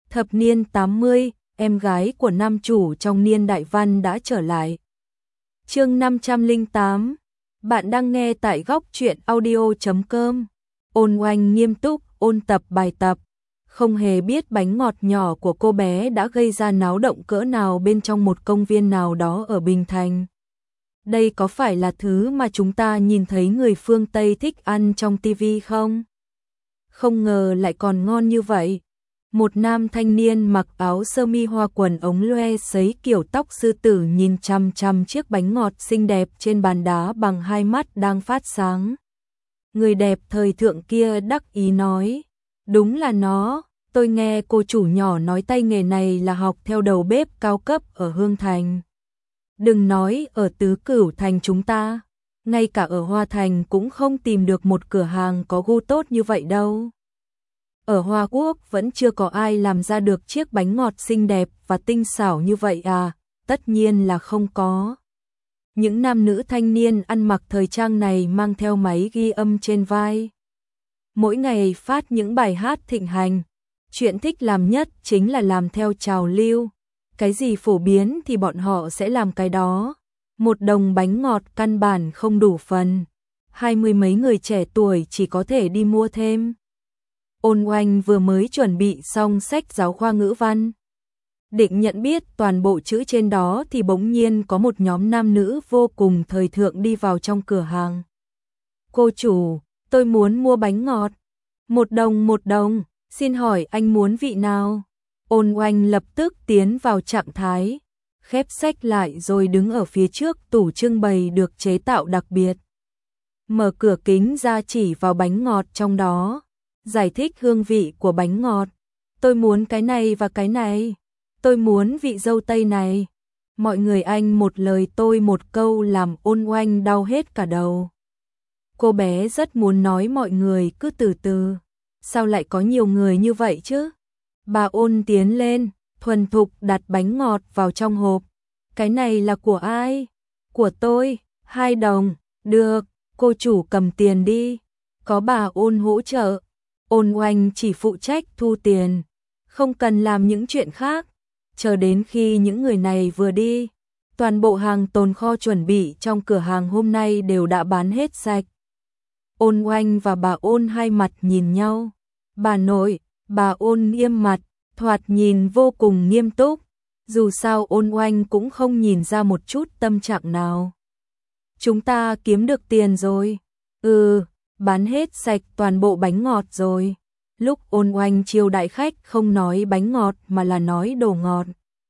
Thập niên 80, em gái của nam chủ trong niên đại văn đã trở lại. Chương 508. Bạn đang nghe tại góc truyện audio.com. Ôn Oanh nghiêm túc ôn tập bài tập, không hề biết bánh ngọt nhỏ của cô bé đã gây ra náo động cỡ nào bên trong một công viên nào đó ở Bình Thành. Đây có phải là thứ mà chúng ta nhìn thấy người phương Tây thích ăn trong TV không? Không ngờ lại còn ngon như vậy. Một nam thanh niên mặc áo sơ mi hoa quần ống loe sấy kiểu tóc sư tử nhìn chằm chằm chiếc bánh ngọt xinh đẹp trên bàn đá bằng hai mắt đang phát sáng. Người đẹp thời thượng kia đắc ý nói, đúng là nó, tôi nghe cô chủ nhỏ nói tay nghề này là học theo đầu bếp cao cấp ở Hương Thành. Đừng nói ở Tứ Cửu Thành chúng ta, ngay cả ở Hoa Thành cũng không tìm được một cửa hàng có gu tốt như vậy đâu. Ở Hoa Quốc vẫn chưa có ai làm ra được chiếc bánh ngọt xinh đẹp và tinh xảo như vậy à? Tất nhiên là không có. Những nam nữ thanh niên ăn mặc thời trang này mang theo máy ghi âm trên vai. Mỗi ngày phát những bài hát thịnh hành. Chuyện thích làm nhất chính là làm theo trào lưu. Cái gì phổ biến thì bọn họ sẽ làm cái đó. Một đồng bánh ngọt căn bản không đủ phần. 20 mấy người trẻ tuổi chỉ có thể đi mua thêm. Ôn Oanh vừa mới chuẩn bị xong sách giáo khoa ngữ văn. Định nhận biết toàn bộ chữ trên đó thì bỗng nhiên có một nhóm nam nữ vô cùng thời thượng đi vào trong cửa hàng. Cô chủ, tôi muốn mua bánh ngọt. Một đồng, xin hỏi anh muốn vị nào? Ôn Oanh lập tức tiến vào trạng thái, khép sách lại rồi đứng ở phía trước tủ trưng bày được chế tạo đặc biệt. Mở cửa kính ra chỉ vào bánh ngọt trong đó. Giải thích hương vị của bánh ngọt. Tôi muốn cái này và cái này. Tôi muốn vị dâu tây này. Mọi người anh một lời tôi một câu làm Ôn Oanh đau hết cả đầu. Cô bé rất muốn nói mọi người cứ từ từ. Sao lại có nhiều người như vậy chứ? Bà Ôn tiến lên, thuần thục đặt bánh ngọt vào trong hộp. Cái này là của ai? Của tôi, 2 đồng. Được, cô chủ cầm tiền đi. Có bà Ôn hỗ trợ. Ôn Oanh chỉ phụ trách thu tiền, không cần làm những chuyện khác. Chờ đến khi những người này vừa đi, toàn bộ hàng tồn kho chuẩn bị trong cửa hàng hôm nay đều đã bán hết sạch. Ôn Oanh và bà Ôn hai mặt nhìn nhau. Bà nội, bà Ôn nghiêm mặt, thoạt nhìn vô cùng nghiêm túc. Dù sao Ôn Oanh cũng không nhìn ra một chút tâm trạng nào. Chúng ta kiếm được tiền rồi. Bán hết sạch toàn bộ bánh ngọt rồi. Lúc Ôn Oanh chiêu đãi khách không nói bánh ngọt mà là nói đồ ngọt.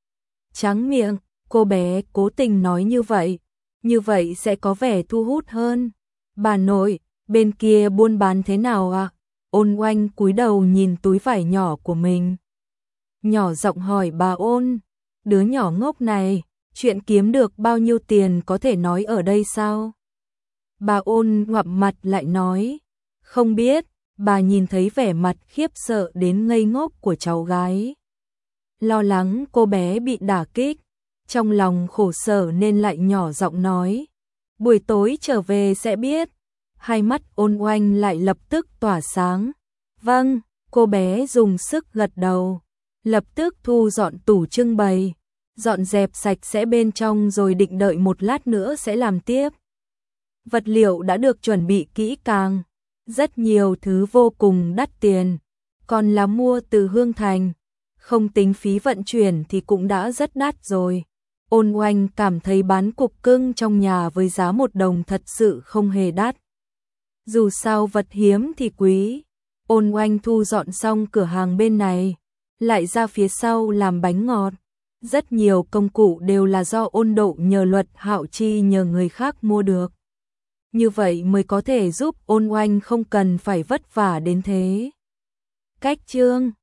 Tráng miệng, cô bé cố tình nói như vậy sẽ có vẻ thu hút hơn. Bà nội, bên kia buôn bán thế nào ạ? Ôn Oanh cúi đầu nhìn túi vải nhỏ của mình. Nhỏ giọng hỏi bà Ôn, đứa nhỏ ngốc này, chuyện kiếm được bao nhiêu tiền có thể nói ở đây sao? Bà Ôn ngoạm mặt lại nói, không biết. Bà nhìn thấy vẻ mặt khiếp sợ đến ngây ngốc của cháu gái. Lo lắng cô bé bị đả kích, trong lòng khổ sở nên lại nhỏ giọng nói, buổi tối trở về sẽ biết. Hai mắt Ôn Oanh lại lập tức tỏa sáng. Vâng, cô bé dùng sức gật đầu, lập tức thu dọn tủ trưng bày, dọn dẹp sạch sẽ bên trong rồi định đợi một lát nữa sẽ làm tiếp. Vật liệu đã được chuẩn bị kỹ càng, rất nhiều thứ vô cùng đắt tiền, còn là mua từ Hương Thành, không tính phí vận chuyển thì cũng đã rất đắt rồi. Ôn Oanh cảm thấy bán cục cưng trong nhà với giá 1 đồng thật sự không hề đắt. Dù sao vật hiếm thì quý. Ôn Oanh thu dọn xong cửa hàng bên này, lại ra phía sau làm bánh ngọt. Rất nhiều công cụ đều là do Ôn Độ nhờ Luật Hạo Chi nhờ người khác mua được. Như vậy mới có thể giúp Ôn Oanh không cần phải vất vả đến thế. Cách chương